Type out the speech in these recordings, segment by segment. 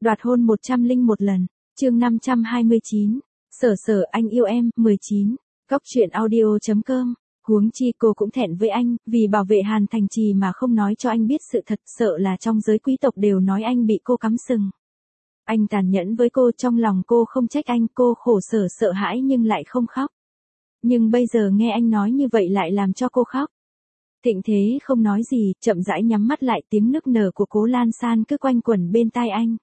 Đoạt hôn 101 lần. Chương 529. Sở Sở anh yêu em. 19. Góc truyện audio.com. Huống chi cô cũng thẹn với anh, vì bảo vệ Hàn Thành Trì mà không nói cho anh biết sự thật, sợ là trong giới quý tộc đều nói anh bị cô cắm sừng. Anh tàn nhẫn với cô, trong lòng cô không trách anh, cô khổ sở sợ hãi nhưng lại không khóc. Nhưng bây giờ nghe anh nói như vậy lại làm cho cô khóc. Thịnh Thế không nói gì, chậm rãi nhắm mắt lại, tiếng nức nở của Cố Lan San cứ quanh quẩn bên tai anh.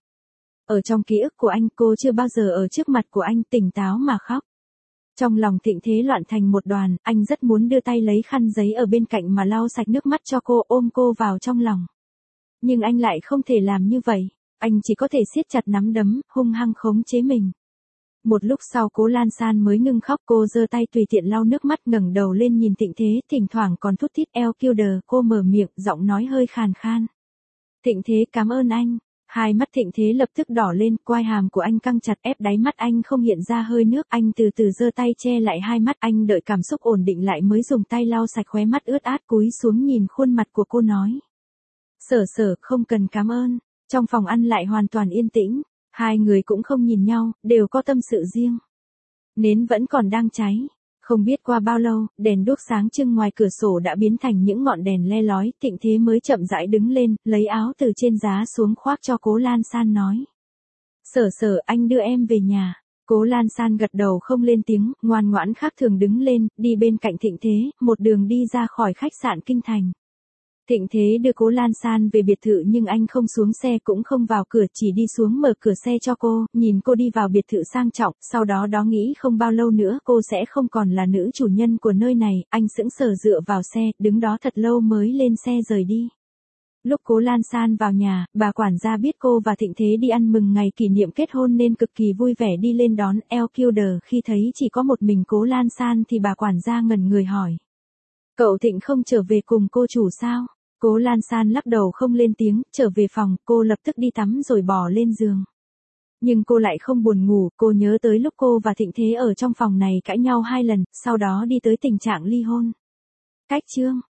Ở trong ký ức của anh, cô chưa bao giờ ở trước mặt của anh tỉnh táo mà khóc. Trong lòng Thịnh Thế loạn thành một đoàn, anh rất muốn đưa tay lấy khăn giấy ở bên cạnh mà lau sạch nước mắt cho cô, ôm cô vào trong lòng. Nhưng anh lại không thể làm như vậy, anh chỉ có thể siết chặt nắm đấm, hung hăng khống chế mình. Một lúc sau Cố Lan San mới ngưng khóc, cô giơ tay tùy tiện lau nước mắt, ngẩng đầu lên nhìn Thịnh Thế, thỉnh thoảng còn thút thít eo kiêu đờ, cô mở miệng, giọng nói hơi khàn khan. Thịnh Thế cảm ơn anh. Hai mắt Thịnh Thế lập tức đỏ lên, quai hàm của anh căng chặt, ép đáy mắt anh không hiện ra hơi nước, anh từ từ giơ tay che lại hai mắt, anh đợi cảm xúc ổn định lại mới dùng tay lau sạch khóe mắt ướt át, cúi xuống nhìn khuôn mặt của cô nói. Sở Sở, không cần cảm ơn. Trong phòng ăn lại hoàn toàn yên tĩnh, hai người cũng không nhìn nhau, đều có tâm sự riêng. Nến vẫn còn đang cháy. Không biết qua bao lâu, đèn đuốc sáng trưng ngoài cửa sổ đã biến thành những ngọn đèn le lói, Thịnh Thế mới chậm rãi đứng lên, lấy áo từ trên giá xuống khoác cho Cố Lan San nói. Sở Sở, anh đưa em về nhà. Cố Lan San gật đầu không lên tiếng, ngoan ngoãn khác thường đứng lên, đi bên cạnh Thịnh Thế, một đường đi ra khỏi khách sạn Kinh Thành. Thịnh Thế đưa Cố Lan San về biệt thự nhưng anh không xuống xe cũng không vào cửa, chỉ đi xuống mở cửa xe cho cô, nhìn cô đi vào biệt thự sang trọng, sau đó nghĩ không bao lâu nữa cô sẽ không còn là nữ chủ nhân của nơi này, anh sững sờ dựa vào xe, đứng đó thật lâu mới lên xe rời đi. Lúc Cố Lan San vào nhà, bà quản gia biết cô và Thịnh Thế đi ăn mừng ngày kỷ niệm kết hôn nên cực kỳ vui vẻ đi lên đón, eo kiêu đờ, khi thấy chỉ có một mình Cố Lan San thì bà quản gia ngẩn người hỏi. Cậu Thịnh không trở về cùng cô chủ sao? Cố Lan San lắc đầu không lên tiếng, trở về phòng, cô lập tức đi tắm rồi bò lên giường. Nhưng cô lại không buồn ngủ, cô nhớ tới lúc cô và Thịnh Thế ở trong phòng này cãi nhau 2 lần, sau đó đi tới tình trạng ly hôn. Cách chương